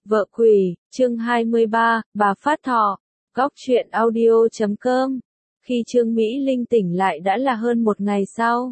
Vợ quỷ, chương 23, bà phát thọ, góc truyện audio.com. Khi Trương Mỹ Linh tỉnh lại đã là hơn một ngày sau.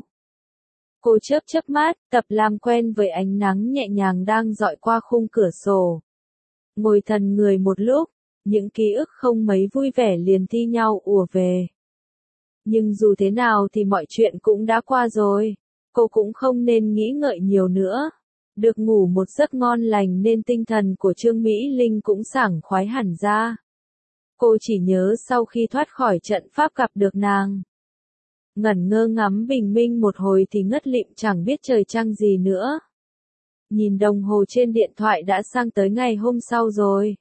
Cô chớp chớp mắt, tập làm quen với ánh nắng nhẹ nhàng đang dọi qua khung cửa sổ. Ngồi thần người một lúc, những ký ức không mấy vui vẻ liền thi nhau ùa về. Nhưng dù thế nào thì mọi chuyện cũng đã qua rồi, cô cũng không nên nghĩ ngợi nhiều nữa. Được ngủ một giấc ngon lành nên tinh thần của Trương Mỹ Linh cũng sảng khoái hẳn ra. Cô chỉ nhớ sau khi thoát khỏi trận pháp gặp được nàng. Ngẩn ngơ ngắm bình minh một hồi thì ngất lịm chẳng biết trời trăng gì nữa. Nhìn đồng hồ trên điện thoại đã sang tới ngày hôm sau rồi.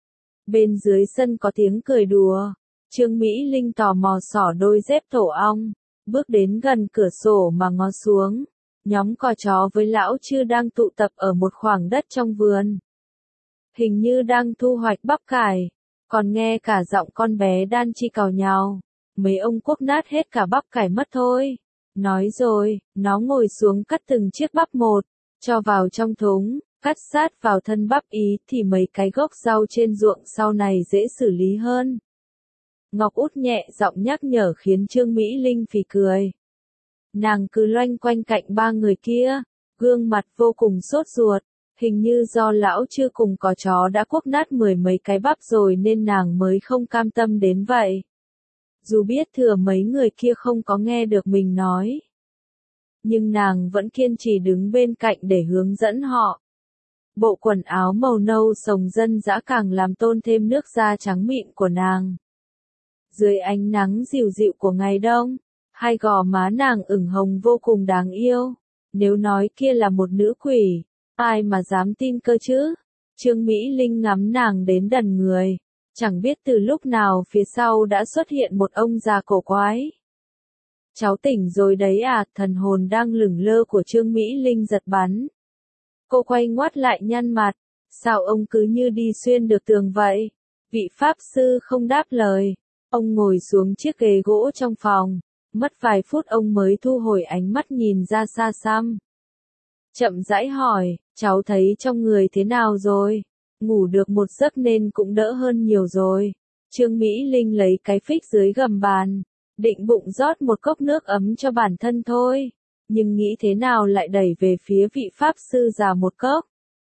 Bên dưới sân có tiếng cười đùa. Trương Mỹ Linh tò mò xỏ đôi dép tổ ong, bước đến gần cửa sổ mà ngó xuống. Nhóm cò chó với lão Chư đang tụ tập ở một khoảng đất trong vườn. Hình như đang thu hoạch bắp cải, còn nghe cả giọng con bé đan chi càu nhàu. Mấy ông cuốc nát hết cả bắp cải mất thôi. Nói rồi, nó ngồi xuống cắt từng chiếc bắp một, cho vào trong thúng, cắt sát vào thân bắp ý thì mấy cái gốc rau trên ruộng sau này dễ xử lý hơn. Ngọc Út nhẹ giọng nhắc nhở khiến Trương Mỹ Linh phì cười. Nàng cứ loanh quanh cạnh ba người kia, gương mặt vô cùng sốt ruột, hình như do lão Chư cùng cò chó đã cuốc nát mười mấy cái bắp rồi nên nàng mới không cam tâm đến vậy. Dù biết thừa mấy người kia không có nghe được mình nói, nhưng nàng vẫn kiên trì đứng bên cạnh để hướng dẫn họ. Bộ quần áo màu nâu sồng dân dã càng làm tôn thêm nước da trắng mịn của nàng. Dưới ánh nắng dịu dịu của ngày đông, hai gò má nàng ửng hồng vô cùng đáng yêu. Nếu nói kia là một nữ quỷ, ai mà dám tin cơ chứ? Trương Mỹ Linh ngắm nàng đến đần người. Chẳng biết từ lúc nào phía sau đã xuất hiện một ông già cổ quái. Cháu tỉnh rồi đấy à? Thần hồn đang lửng lơ của Trương Mỹ Linh giật bắn. Cô quay ngoắt lại nhăn mặt. Sao ông cứ như đi xuyên được tường vậy? Vị pháp sư không đáp lời. Ông ngồi xuống chiếc ghế gỗ trong phòng. Mất vài phút ông mới thu hồi ánh mắt nhìn ra xa xăm. Chậm rãi hỏi, cháu thấy trong người thế nào rồi? Ngủ được một giấc nên cũng đỡ hơn nhiều rồi. Trương Mỹ Linh lấy cái phích dưới gầm bàn, định bụng rót một cốc nước ấm cho bản thân thôi. Nhưng nghĩ thế nào lại đẩy về phía vị pháp sư già một cốc.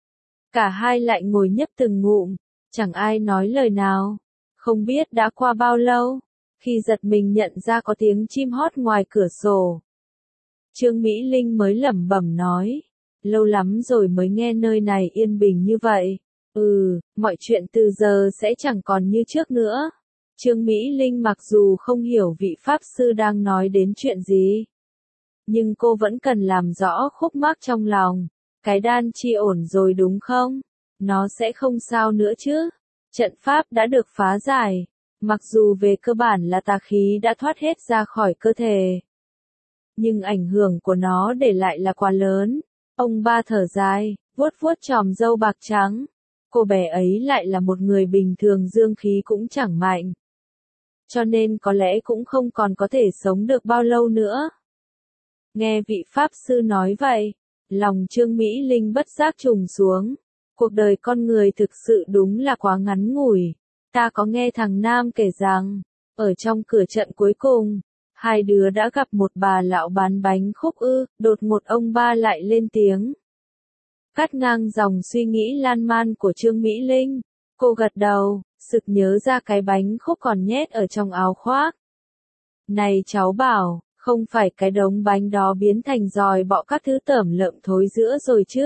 Cả hai lại ngồi nhấp từng ngụm, chẳng ai nói lời nào. Không biết đã qua bao lâu, khi giật mình nhận ra có tiếng chim hót ngoài cửa sổ. Trương Mỹ Linh mới lẩm bẩm nói, lâu lắm rồi mới nghe nơi này yên bình như vậy. Mọi chuyện từ giờ sẽ chẳng còn như trước nữa. Trương Mỹ Linh mặc dù không hiểu vị pháp sư đang nói đến chuyện gì, nhưng cô vẫn cần làm rõ khúc mắc trong lòng. Cái đan chi ổn rồi đúng không? Nó sẽ không sao nữa chứ? Trận pháp đã được phá giải. Mặc dù về cơ bản là tà khí đã thoát hết ra khỏi cơ thể, nhưng ảnh hưởng của nó để lại là quá lớn. Ông ba thở dài, vuốt vuốt chòm râu bạc trắng. Cô bé ấy lại là một người bình thường, dương khí cũng chẳng mạnh, cho nên có lẽ cũng không còn có thể sống được bao lâu nữa. Nghe vị pháp sư nói vậy, lòng Trương Mỹ Linh bất giác trùng xuống. Cuộc đời con người thực sự đúng là quá ngắn ngủi. Ta có nghe thằng Nam kể rằng, ở trong cửa trận cuối cùng, hai đứa đã gặp một bà lão bán bánh khúc ư. Đột ngột ông ba lại lên tiếng, cắt ngang dòng suy nghĩ lan man của Trương Mỹ Linh. Cô gật đầu, sực nhớ ra cái bánh khúc còn nhét ở trong áo khoác. Này cháu bảo, không phải cái đống bánh đó biến thành giòi bọ các thứ tởm lợm thối giữa rồi chứ?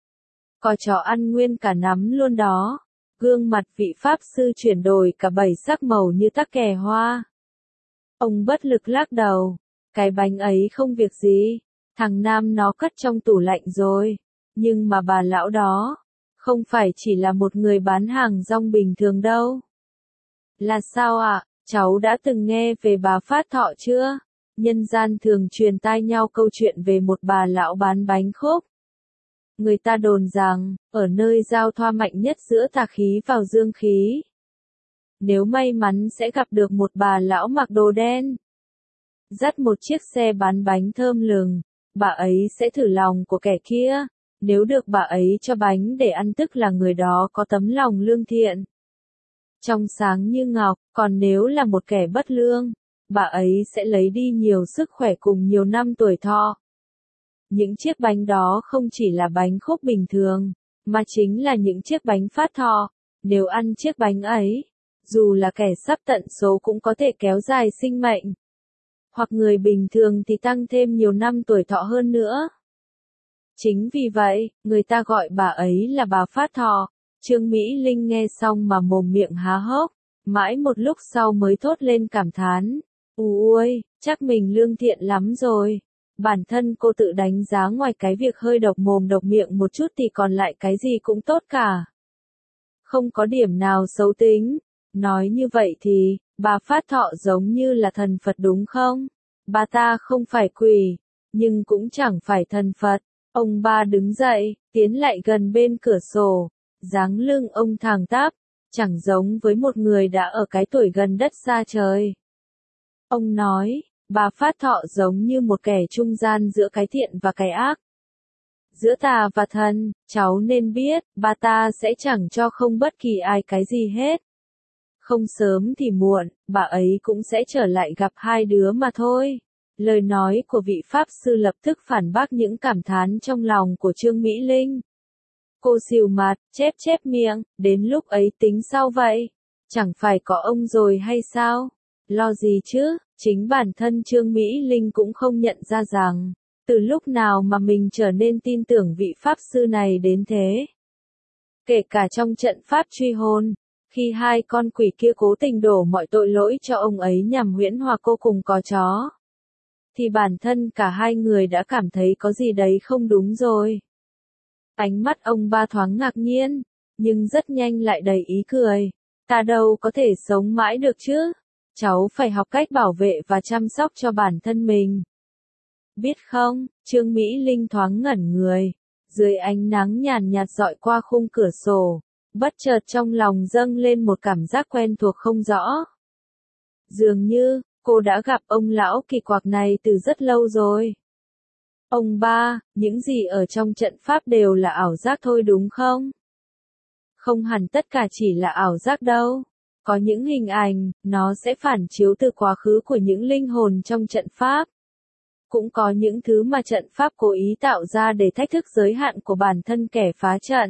Cò chó ăn nguyên cả nắm luôn đó. Gương mặt vị pháp sư chuyển đổi cả bảy sắc màu như tắc kè hoa. Ông bất lực lắc đầu. Cái bánh ấy không việc gì. Thằng Nam nó cất trong tủ lạnh rồi. Nhưng mà bà lão đó, không phải chỉ là một người bán hàng rong bình thường đâu. Là sao ạ? Cháu đã từng nghe về bà Phát Thọ chưa? Nhân gian thường truyền tai nhau câu chuyện về một bà lão bán bánh khúc. Người ta đồn rằng, ở nơi giao thoa mạnh nhất giữa tà khí vào dương khí, nếu may mắn sẽ gặp được một bà lão mặc đồ đen, dắt một chiếc xe bán bánh thơm lừng, bà ấy sẽ thử lòng của kẻ kia. Nếu được bà ấy cho bánh để ăn tức là người đó có tấm lòng lương thiện, trong sáng như ngọc, còn nếu là một kẻ bất lương, bà ấy sẽ lấy đi nhiều sức khỏe cùng nhiều năm tuổi thọ. Những chiếc bánh đó không chỉ là bánh khúc bình thường, mà chính là những chiếc bánh phát thọ. Nếu ăn chiếc bánh ấy, dù là kẻ sắp tận số cũng có thể kéo dài sinh mệnh. Hoặc người bình thường thì tăng thêm nhiều năm tuổi thọ hơn nữa. Chính vì vậy, người ta gọi bà ấy là bà phát thọ. Trương Mỹ Linh nghe xong mà mồm miệng há hốc, mãi một lúc sau mới thốt lên cảm thán. Ui, chắc mình lương thiện lắm rồi. Bản thân cô tự đánh giá ngoài cái việc hơi độc mồm độc miệng một chút thì còn lại cái gì cũng tốt cả. Không có điểm nào xấu tính. Nói như vậy thì, bà Phát Thọ giống như là thần Phật đúng không? Bà ta không phải quỷ, nhưng cũng chẳng phải thần Phật. Ông ba đứng dậy, tiến lại gần bên cửa sổ, dáng lưng ông thẳng tắp, chẳng giống với một người đã ở cái tuổi gần đất xa trời. Ông nói, bà Phát Thọ giống như một kẻ trung gian giữa cái thiện và cái ác. Giữa tà và thần, cháu nên biết, bà ta sẽ chẳng cho không bất kỳ ai cái gì hết. Không sớm thì muộn, bà ấy cũng sẽ trở lại gặp hai đứa mà thôi. Lời nói của vị Pháp Sư lập tức phản bác những cảm thán trong lòng của Trương Mỹ Linh. Cô xìu mặt, chép miệng, đến lúc ấy tính sao vậy? Chẳng phải có ông rồi hay sao? Lo gì chứ, chính bản thân Trương Mỹ Linh cũng không nhận ra rằng, từ lúc nào mà mình trở nên tin tưởng vị Pháp Sư này đến thế. Kể cả trong trận Pháp truy hôn, khi hai con quỷ kia cố tình đổ mọi tội lỗi cho ông ấy nhằm huyễn hòa cô cùng có chó, thì bản thân cả hai người đã cảm thấy có gì đấy không đúng rồi. Ánh mắt ông ba thoáng ngạc nhiên, nhưng rất nhanh lại đầy ý cười. Ta đâu có thể sống mãi được chứ. Cháu phải học cách bảo vệ và chăm sóc cho bản thân mình. Biết không, Trương Mỹ Linh thoáng ngẩn người. Dưới ánh nắng nhàn nhạt dọi qua khung cửa sổ, bất chợt trong lòng dâng lên một cảm giác quen thuộc không rõ. Dường như, cô đã gặp ông lão kỳ quặc này từ rất lâu rồi. Ông ba, những gì ở trong trận pháp đều là ảo giác thôi đúng không? Không hẳn tất cả chỉ là ảo giác đâu. Có những hình ảnh, nó sẽ phản chiếu từ quá khứ của những linh hồn trong trận pháp. Cũng có những thứ mà trận pháp cố ý tạo ra để thách thức giới hạn của bản thân kẻ phá trận.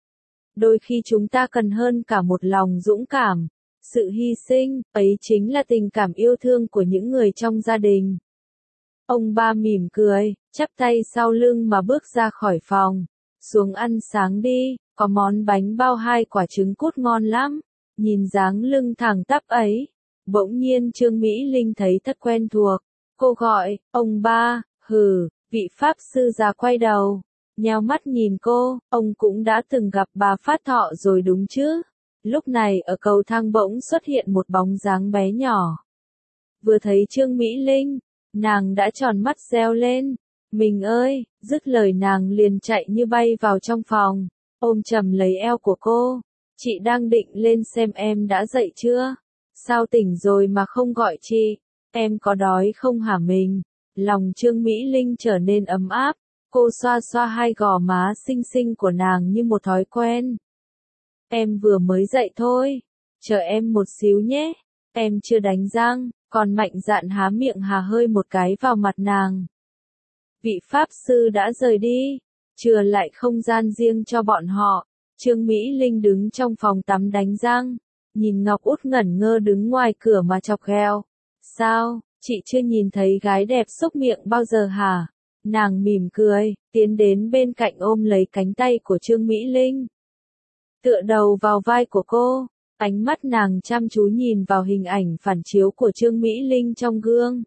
Đôi khi chúng ta cần hơn cả một lòng dũng cảm. Sự hy sinh, ấy chính là tình cảm yêu thương của những người trong gia đình. Ông ba mỉm cười, chắp tay sau lưng mà bước ra khỏi phòng. Xuống ăn sáng đi, có món bánh bao 2 quả trứng cút ngon lắm. Nhìn dáng lưng thẳng tắp ấy, bỗng nhiên Trương Mỹ Linh thấy thật quen thuộc. Cô gọi, ông ba, vị Pháp Sư già quay đầu. Nheo mắt nhìn cô, ông cũng đã từng gặp bà Phát Thọ rồi đúng chứ? Lúc này ở cầu thang bỗng xuất hiện một bóng dáng bé nhỏ. Vừa thấy Trương Mỹ Linh, nàng đã tròn mắt reo lên. Mình ơi, dứt lời nàng liền chạy như bay vào trong phòng, ôm chầm lấy eo của cô. Chị đang định lên xem em đã dậy chưa? Sao tỉnh rồi mà không gọi chị? Em có đói không hả mình? Lòng Trương Mỹ Linh trở nên ấm áp. Cô xoa xoa hai gò má xinh xinh của nàng như một thói quen. Em vừa mới dậy thôi. Chờ em một xíu nhé. Em chưa đánh răng, còn mạnh dạn há miệng hà hơi một cái vào mặt nàng. Vị Pháp Sư đã rời đi, chừa lại không gian riêng cho bọn họ. Trương Mỹ Linh đứng trong phòng tắm đánh răng, nhìn Ngọc Út ngẩn ngơ đứng ngoài cửa mà chọc ghẹo. Sao, chị chưa nhìn thấy gái đẹp xúc miệng bao giờ hả? Nàng mỉm cười, tiến đến bên cạnh ôm lấy cánh tay của Trương Mỹ Linh. Tựa đầu vào vai của cô, ánh mắt nàng chăm chú nhìn vào hình ảnh phản chiếu của Trương Mỹ Linh trong gương.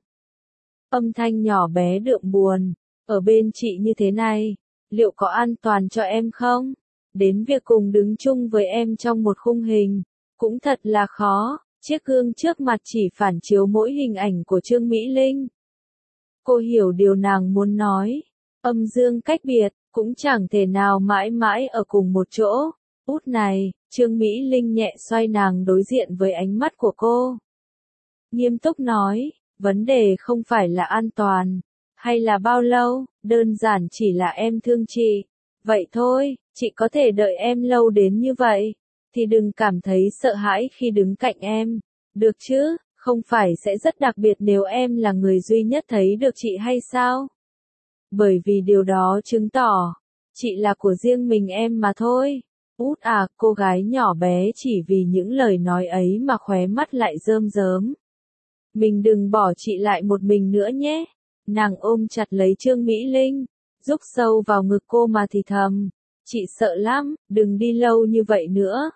Âm thanh nhỏ bé đượm buồn, ở bên chị như thế này, liệu có an toàn cho em không? Đến việc cùng đứng chung với em trong một khung hình, cũng thật là khó. Chiếc gương trước mặt chỉ phản chiếu mỗi hình ảnh của Trương Mỹ Linh. Cô hiểu điều nàng muốn nói. Âm dương cách biệt, cũng chẳng thể nào mãi mãi ở cùng một chỗ. Út này, Trương Mỹ Linh nhẹ xoay nàng đối diện với ánh mắt của cô. Nghiêm túc nói, vấn đề không phải là an toàn, hay là bao lâu, đơn giản chỉ là em thương chị. Vậy thôi, chị có thể đợi em lâu đến như vậy, thì đừng cảm thấy sợ hãi khi đứng cạnh em, được chứ, không phải sẽ rất đặc biệt nếu em là người duy nhất thấy được chị hay sao? Bởi vì điều đó chứng tỏ, chị là của riêng mình em mà thôi. Út à, cô gái nhỏ bé chỉ vì những lời nói ấy mà khóe mắt lại rơm rớm. Mình đừng bỏ chị lại một mình nữa nhé. Nàng ôm chặt lấy Trương Mỹ Linh, rúc sâu vào ngực cô mà thì thầm. Chị sợ lắm, đừng đi lâu như vậy nữa.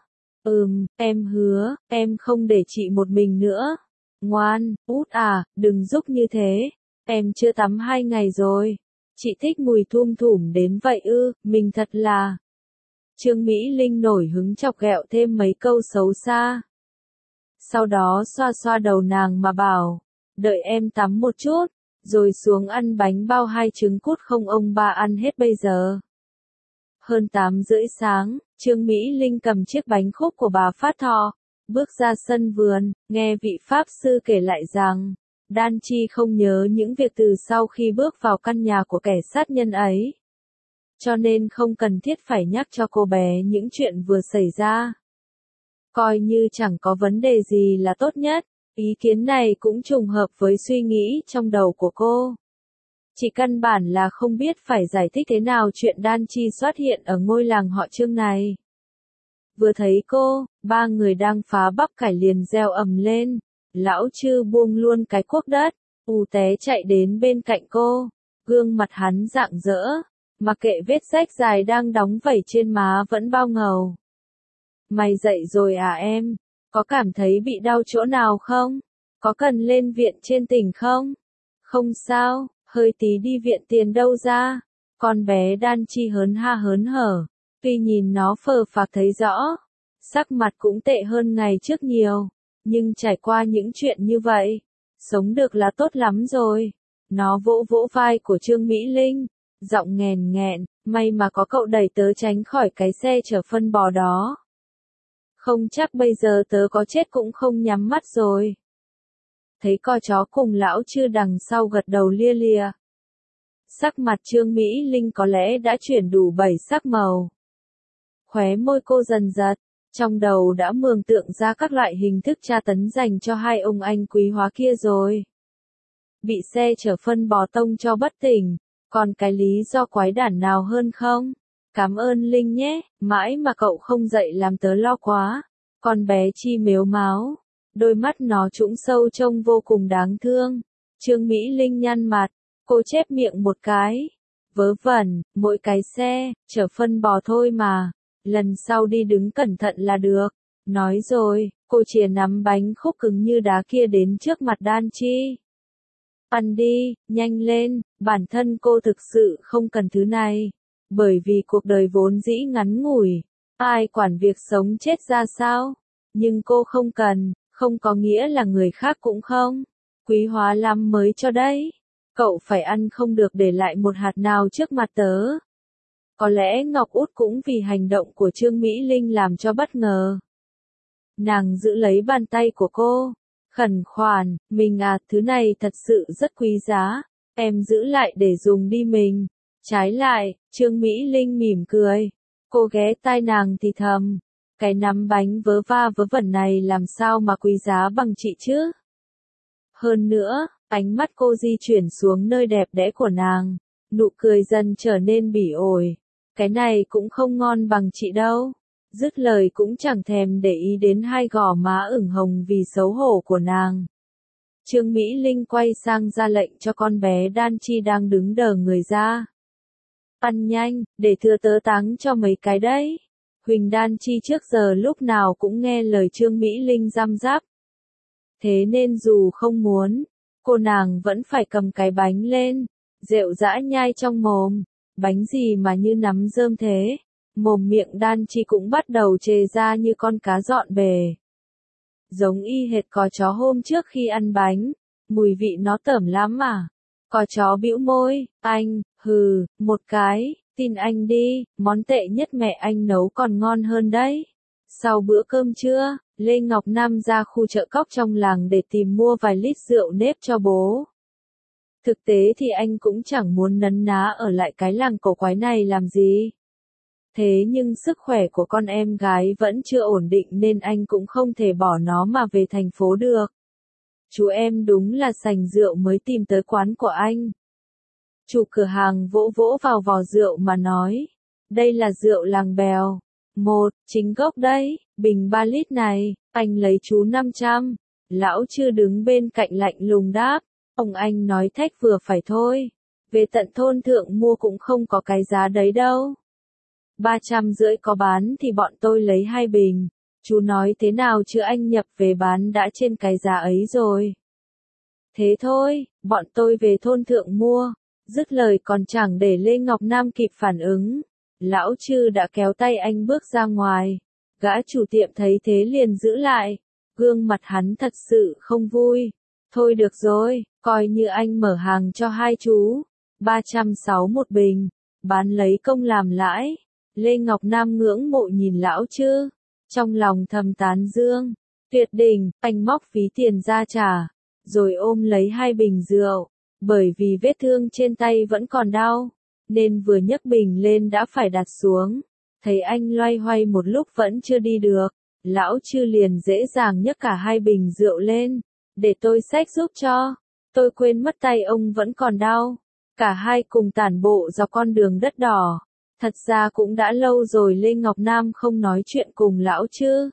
Em hứa, em không để chị một mình nữa. Ngoan, Út à, đừng giúp như thế. Em chưa tắm 2 ngày rồi. Chị thích mùi thum thủm đến vậy ư, mình thật là... Trương Mỹ Linh nổi hứng chọc ghẹo thêm mấy câu xấu xa. Sau đó xoa xoa đầu nàng mà bảo, đợi em tắm một chút, rồi xuống ăn bánh bao 2 trứng cút không ông ba ăn hết bây giờ. Hơn 8:30 sáng, Trương Mỹ Linh cầm chiếc bánh khúc của bà Phát Thọ, bước ra sân vườn, nghe vị Pháp sư kể lại rằng, Đan Chi không nhớ những việc từ sau khi bước vào căn nhà của kẻ sát nhân ấy. Cho nên không cần thiết phải nhắc cho cô bé những chuyện vừa xảy ra. Coi như chẳng có vấn đề gì là tốt nhất, ý kiến này cũng trùng hợp với suy nghĩ trong đầu của cô. Chỉ căn bản là không biết phải giải thích thế nào chuyện Đan Chi xuất hiện ở ngôi làng họ Trương này. Vừa thấy cô, 3 người đang phá bắp cải liền reo ầm lên. Lão Chư buông luôn cái cuốc đất, té chạy đến bên cạnh cô. Gương mặt hắn rạng rỡ, mà kệ vết rách dài đang đóng vẩy trên má vẫn bao ngầu. Mày dậy rồi à em? Có cảm thấy bị đau chỗ nào không? Có cần lên viện trên tỉnh không? Không sao, hơi tí đi viện tiền đâu ra. Con bé Đan Chi hớn ha hớn hở, tuy nhìn nó phờ phạc thấy rõ, sắc mặt cũng tệ hơn ngày trước nhiều, nhưng trải qua những chuyện như vậy, sống được là tốt lắm rồi. Nó vỗ vỗ vai của Trương Mỹ Linh, giọng nghèn nghẹn, may mà có cậu đẩy tớ tránh khỏi cái xe chở phân bò đó. Không chắc bây giờ tớ có chết cũng không nhắm mắt rồi. Thấy con chó cùng lão Chư đằng sau gật đầu lia lịa. Sắc mặt Trương Mỹ Linh có lẽ đã chuyển đủ 7 sắc màu. Khóe môi cô dần giật, trong đầu đã mường tượng ra các loại hình thức tra tấn dành cho hai ông anh quý hóa kia rồi. Bị xe chở phân bò tông cho bất tỉnh, còn cái lý do quái đản nào hơn không? Cảm ơn Linh nhé, mãi mà cậu không dậy làm tớ lo quá. Con bé Chi mếu máo, đôi mắt nó trũng sâu trông vô cùng đáng thương. Trương Mỹ Linh nhăn mặt, cô chép miệng một cái. Vớ vẩn, mỗi cái xe, chở phân bò thôi mà. Lần sau đi đứng cẩn thận là được. Nói rồi, cô chìa nắm bánh khúc cứng như đá kia đến trước mặt Đan Chi. Ăn đi, nhanh lên, bản thân cô thực sự không cần thứ này. Bởi vì cuộc đời vốn dĩ ngắn ngủi, ai quản việc sống chết ra sao. Nhưng cô không cần, không có nghĩa là người khác cũng không. Quý hóa lắm mới cho đấy. Cậu phải ăn không được để lại một hạt nào trước mặt tớ. Có lẽ Ngọc Út cũng vì hành động của Trương Mỹ Linh làm cho bất ngờ. Nàng giữ lấy bàn tay của cô, khẩn khoản, mình à, thứ này thật sự rất quý giá, em giữ lại để dùng đi mình. Trái lại, Trương Mỹ Linh mỉm cười, cô ghé tai nàng thì thầm, cái nắm bánh vớ va vớ vẩn này làm sao mà quý giá bằng chị chứ? Hơn nữa, ánh mắt cô di chuyển xuống nơi đẹp đẽ của nàng, nụ cười dần trở nên bỉ ổi, cái này cũng không ngon bằng chị đâu. Dứt lời cũng chẳng thèm để ý đến hai gò má ửng hồng vì xấu hổ của nàng. Trương Mỹ Linh quay sang ra lệnh cho con bé Đan Chi đang đứng đờ người ra. Ăn nhanh, để thừa tớ táng cho mấy cái đấy. Huỳnh Đan Chi trước giờ lúc nào cũng nghe lời Trương Mỹ Linh răm rắp. Thế nên dù không muốn, cô nàng vẫn phải cầm cái bánh lên, rệu rã nhai trong mồm. Bánh gì mà như nắm rơm thế? Mồm miệng Đan Chi cũng bắt đầu trề ra như con cá dọn bề. Giống y hệt cò chó hôm trước khi ăn bánh, mùi vị nó tởm lắm à. Cò chó bĩu môi, anh, hừ, một cái, tin anh đi, món tệ nhất mẹ anh nấu còn ngon hơn đấy. Sau bữa cơm trưa, Lê Ngọc Nam ra khu chợ cóc trong làng để tìm mua vài lít rượu nếp cho bố. Thực tế thì anh cũng chẳng muốn nấn ná ở lại cái làng cổ quái này làm gì. Thế nhưng sức khỏe của con em gái vẫn chưa ổn định nên anh cũng không thể bỏ nó mà về thành phố được. Chú em đúng là sành rượu mới tìm tới quán của anh. Chủ cửa hàng vỗ vỗ vào vò rượu mà nói. Đây là rượu làng Bèo. Chính gốc đấy, bình 3 lít này, anh lấy chú 500. Lão Chư đứng bên cạnh lạnh lùng đáp. Ông anh nói thách vừa phải thôi. Về tận thôn thượng mua cũng không có cái giá đấy đâu. 350 có bán thì bọn tôi lấy 2 bình. Chú nói thế nào chứ anh nhập về bán đã trên cái giá ấy rồi. Thế thôi, bọn tôi về thôn thượng mua. Dứt lời còn chẳng để Lê Ngọc Nam kịp phản ứng. Lão Chư đã kéo tay anh bước ra ngoài. Gã chủ tiệm thấy thế liền giữ lại. Gương mặt hắn thật sự không vui. Thôi được rồi, coi như anh mở hàng cho hai chú. 360 một bình. Bán lấy công làm lãi. Lê Ngọc Nam ngưỡng mộ nhìn lão Chư. Trong lòng thầm tán dương. Tuyệt đỉnh, anh móc ví tiền ra trả. Rồi ôm lấy 2 bình rượu. Bởi vì vết thương trên tay vẫn còn đau. Nên vừa nhấc bình lên đã phải đặt xuống. Thấy anh loay hoay một lúc vẫn chưa đi được. Lão Chư liền dễ dàng nhấc cả 2 bình rượu lên. Để tôi xách giúp cho. Tôi quên mất tay ông vẫn còn đau. Cả hai cùng tản bộ dọc con đường đất đỏ. Thật ra cũng đã lâu rồi Lê Ngọc Nam không nói chuyện cùng lão Chư.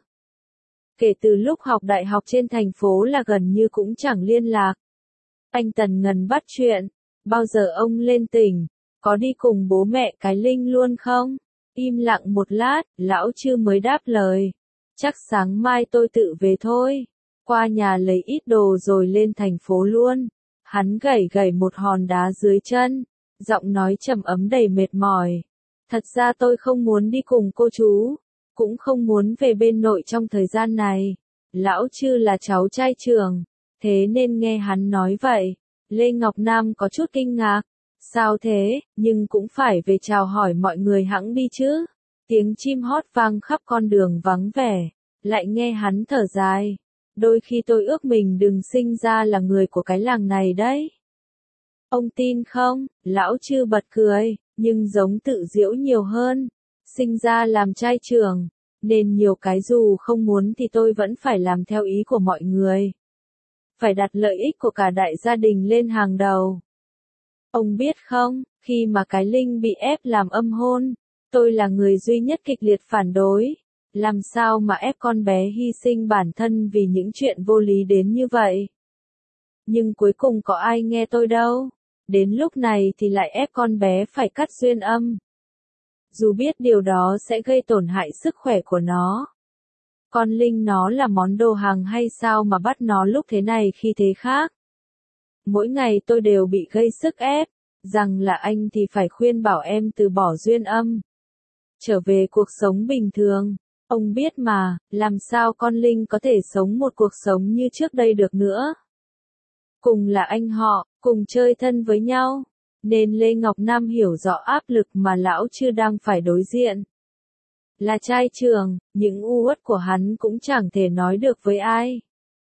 Kể từ lúc học đại học trên thành phố là gần như cũng chẳng liên lạc. Anh Tần ngần bắt chuyện. Bao giờ ông lên tỉnh? Có đi cùng bố mẹ cái Linh luôn không? Im lặng một lát, lão Chư mới đáp lời. Chắc sáng mai tôi tự về thôi. Qua nhà lấy ít đồ rồi lên thành phố luôn. Hắn gẩy gẩy một hòn đá dưới chân. Giọng nói trầm ấm đầy mệt mỏi. Thật ra tôi không muốn đi cùng cô chú. Cũng không muốn về bên nội trong thời gian này. Lão Chư là cháu trai trưởng. Thế nên nghe hắn nói vậy. Lê Ngọc Nam có chút kinh ngạc. Sao thế, nhưng cũng phải về chào hỏi mọi người hẵng đi chứ. Tiếng chim hót vang khắp con đường vắng vẻ. Lại nghe hắn thở dài. Đôi khi tôi ước mình đừng sinh ra là người của cái làng này đấy. Ông tin không? Lão Chư bật cười, nhưng giống tự giễu nhiều hơn. Sinh ra làm trai trưởng, nên nhiều cái dù không muốn thì tôi vẫn phải làm theo ý của mọi người. Phải đặt lợi ích của cả đại gia đình lên hàng đầu. Ông biết không, khi mà cái Linh bị ép làm âm hôn, tôi là người duy nhất kịch liệt phản đối. Làm sao mà ép con bé hy sinh bản thân vì những chuyện vô lý đến như vậy? Nhưng cuối cùng có ai nghe tôi đâu. Đến lúc này thì lại ép con bé phải cắt duyên âm. Dù biết điều đó sẽ gây tổn hại sức khỏe của nó. Con Linh nó là món đồ hàng hay sao mà bắt nó lúc thế này khi thế khác? Mỗi ngày tôi đều bị gây sức ép, rằng là anh thì phải khuyên bảo em từ bỏ duyên âm. Trở về cuộc sống bình thường. Ông biết mà, làm sao con Linh có thể sống một cuộc sống như trước đây được nữa. Cùng là anh họ, cùng chơi thân với nhau. Nên Lê Ngọc Nam hiểu rõ áp lực mà lão Chư đang phải đối diện. Là trai trưởng, những u uất của hắn cũng chẳng thể nói được với ai.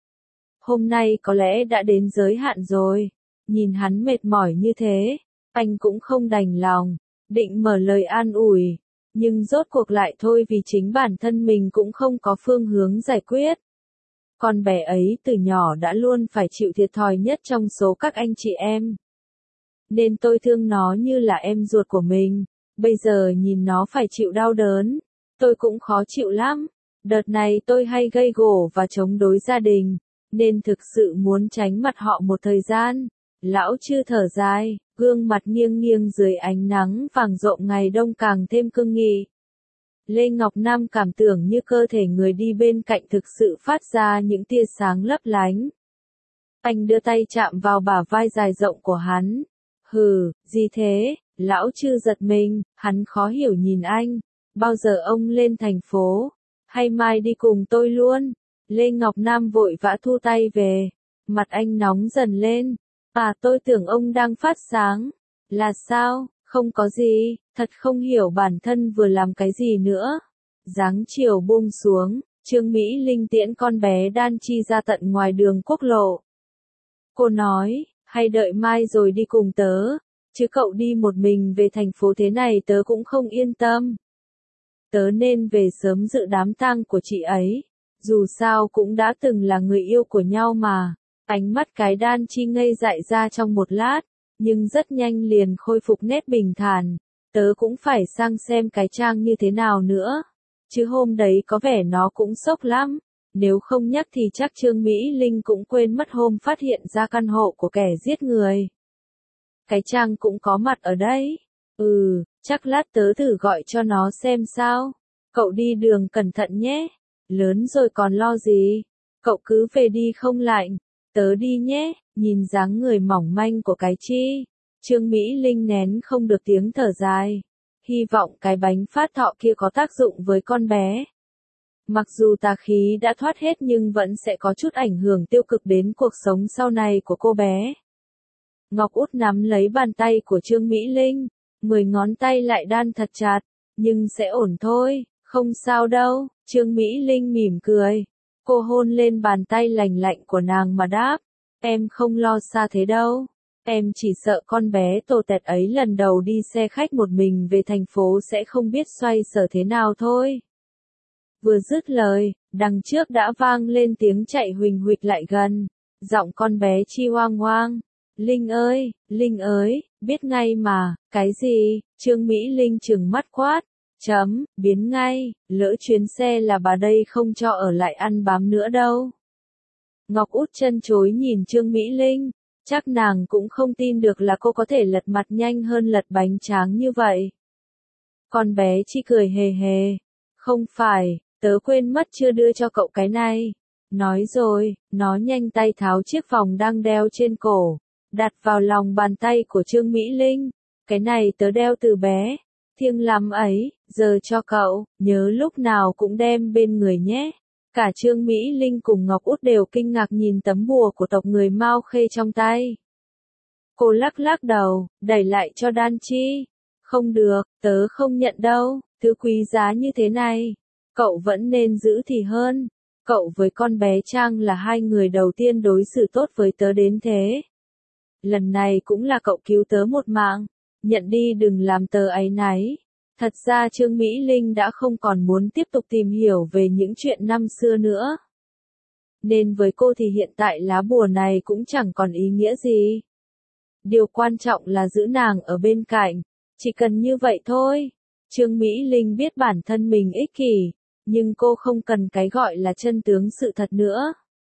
Hôm nay có lẽ đã đến giới hạn rồi. Nhìn hắn mệt mỏi như thế, anh cũng không đành lòng, định mở lời an ủi. Nhưng rốt cuộc lại thôi vì chính bản thân mình cũng không có phương hướng giải quyết. Con bé ấy từ nhỏ đã luôn phải chịu thiệt thòi nhất trong số các anh chị em. Nên tôi thương nó như là em ruột của mình. Bây giờ nhìn nó phải chịu đau đớn, tôi cũng khó chịu lắm. Đợt này tôi hay gây gổ và chống đối gia đình, nên thực sự muốn tránh mặt họ một thời gian. Lão Chư thở dài, gương mặt nghiêng nghiêng dưới ánh nắng vàng rộm ngày đông càng thêm cương nghị. Lê Ngọc Nam cảm tưởng như cơ thể người đi bên cạnh thực sự phát ra những tia sáng lấp lánh. Anh đưa tay chạm vào bả vai dài rộng của hắn. Hừ, gì thế? Lão Chư giật mình, hắn khó hiểu nhìn anh. Bao giờ ông lên thành phố? Hay mai đi cùng tôi luôn? Lê Ngọc Nam vội vã thu tay về. Mặt anh nóng dần lên. À, tôi tưởng ông đang phát sáng. Là sao? Không có gì, thật không hiểu bản thân vừa làm cái gì nữa. Dáng chiều buông xuống, Trương Mỹ Linh tiễn con bé Đan Chi ra tận ngoài đường quốc lộ. Cô nói, hay đợi mai rồi đi cùng tớ, chứ cậu đi một mình về thành phố thế này tớ cũng không yên tâm. tớ nên về sớm dự đám tang của chị ấy. Dù sao cũng đã từng là người yêu của nhau mà. Ánh mắt cái Đan Chi ngây dại ra trong một lát, nhưng rất nhanh liền khôi phục nét bình thản. Tớ cũng phải sang xem cái Trang như thế nào nữa. Chứ hôm đấy có vẻ nó cũng sốc lắm. Nếu không nhắc thì chắc Trương Mỹ Linh cũng quên mất hôm phát hiện ra căn hộ của kẻ giết người. Cái Trang cũng có mặt ở đấy. Chắc lát tớ thử gọi cho nó xem sao. Cậu đi đường cẩn thận nhé. Lớn rồi còn lo gì. Cậu cứ về đi không lạnh. Tớ đi nhé. Nhìn dáng người mỏng manh của cái Chi, Trương Mỹ Linh nén không được tiếng thở dài. Hy vọng cái bánh phát thọ kia có tác dụng với con bé. Mặc dù tà khí đã thoát hết nhưng vẫn sẽ có chút ảnh hưởng tiêu cực đến cuộc sống sau này của cô bé. Ngọc Út nắm lấy bàn tay của Trương Mỹ Linh, 10 ngón tay lại đan thật chặt, nhưng sẽ ổn thôi, không sao đâu. Trương Mỹ Linh mỉm cười. Cô hôn lên bàn tay lành lạnh của nàng mà đáp, em không lo xa thế đâu. Em chỉ sợ con bé tồ tẹt ấy lần đầu đi xe khách một mình về thành phố sẽ không biết xoay sở thế nào thôi. Vừa dứt lời, đằng trước đã vang lên tiếng chạy huỳnh huỵch lại gần. Giọng con bé Chi hoang hoang. Linh ơi, biết ngay mà, cái gì? Trương Mỹ Linh trừng mắt quát. Biến ngay, lỡ chuyến xe là bà đây không cho ở lại ăn bám nữa đâu. Ngọc Út chân chối nhìn Trương Mỹ Linh, chắc nàng cũng không tin được là cô có thể lật mặt nhanh hơn lật bánh tráng như vậy. Con bé Chi cười hề hề. Không phải, tớ quên mất chưa đưa cho cậu cái này. Nói rồi, nó nhanh tay tháo chiếc vòng đang đeo trên cổ, đặt vào lòng bàn tay của Trương Mỹ Linh. Cái này tớ đeo từ bé, thiêng lắm ấy, giờ cho cậu, nhớ lúc nào cũng đem bên người nhé. Cả Trương Mỹ Linh cùng Ngọc Út đều kinh ngạc nhìn tấm bùa của tộc người Mao Khê trong tay. Cô lắc lắc đầu, đẩy lại cho Đan Chi. Không được, tớ không nhận đâu, thứ quý giá như thế này. Cậu vẫn nên giữ thì hơn. Cậu với con bé Trang là hai người đầu tiên đối xử tốt với tớ đến thế. Lần này cũng là cậu cứu tớ một mạng. Nhận đi đừng làm tớ áy náy. Thật ra Trương Mỹ Linh đã không còn muốn tiếp tục tìm hiểu về những chuyện năm xưa nữa. Nên với cô thì hiện tại lá bùa này cũng chẳng còn ý nghĩa gì. Điều quan trọng là giữ nàng ở bên cạnh. Chỉ cần như vậy thôi. Trương Mỹ Linh biết bản thân mình ích kỷ, nhưng cô không cần cái gọi là chân tướng sự thật nữa.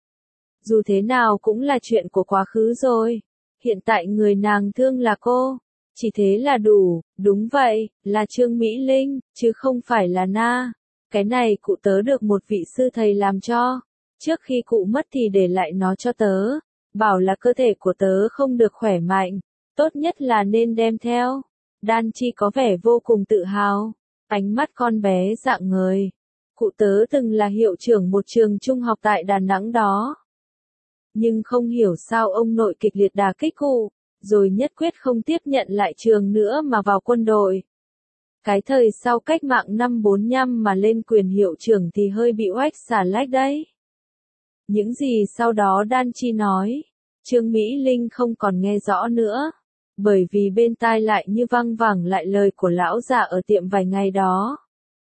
Dù thế nào cũng là chuyện của quá khứ rồi. Hiện tại người nàng thương là cô. Chỉ thế là đủ, đúng vậy, là Trương Mỹ Linh, chứ không phải là Na. Cái này cụ tớ được một vị sư thầy làm cho. Trước khi cụ mất thì để lại nó cho tớ. Bảo là cơ thể của tớ không được khỏe mạnh. Tốt nhất là nên đem theo. Đan Chi có vẻ vô cùng tự hào. Ánh mắt con bé rạng ngời. Cụ tớ từng là hiệu trưởng một trường trung học tại Đà Nẵng đó. Nhưng không hiểu sao ông nội kịch liệt đả kích cụ, rồi nhất quyết không tiếp nhận lại trường nữa mà vào quân đội. Cái thời sau cách mạng năm 45 mà lên quyền hiệu trưởng thì hơi bị oách xả lách đấy. Những gì sau đó Đan Chi nói, Trương Mỹ Linh không còn nghe rõ nữa, bởi vì bên tai lại như văng vẳng lại lời của lão già ở tiệm vài ngày đó.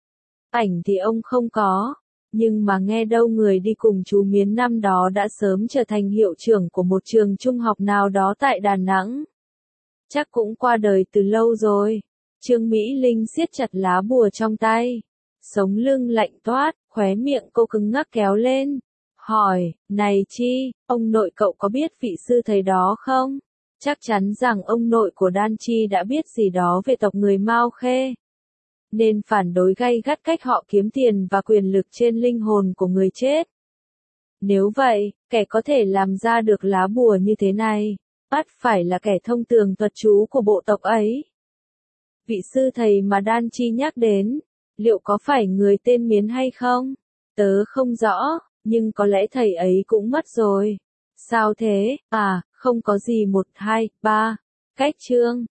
Ảnh thì ông không có, nhưng mà nghe đâu người đi cùng chú Miến năm đó đã sớm trở thành hiệu trưởng của một trường trung học nào đó tại Đà Nẵng. Chắc cũng qua đời từ lâu rồi. Trương Mỹ Linh siết chặt lá bùa trong tay. Sống lưng lạnh toát, khóe miệng cô cứng ngắc kéo lên. Hỏi, này Chi, ông nội cậu có biết vị sư thầy đó không? Chắc chắn rằng ông nội của Đan Chi đã biết gì đó về tộc người Mao Khê. Nên phản đối gay gắt cách họ kiếm tiền và quyền lực trên linh hồn của người chết. Nếu vậy, kẻ có thể làm ra được lá bùa như thế này, ắt phải là kẻ thông tường thuật chú của bộ tộc ấy. Vị sư thầy mà Đan Chi nhắc đến, liệu có phải người tên Miến hay không? Tớ không rõ, nhưng có lẽ thầy ấy cũng mất rồi. Sao thế? À, không có gì 1, 2, 3. Cách chương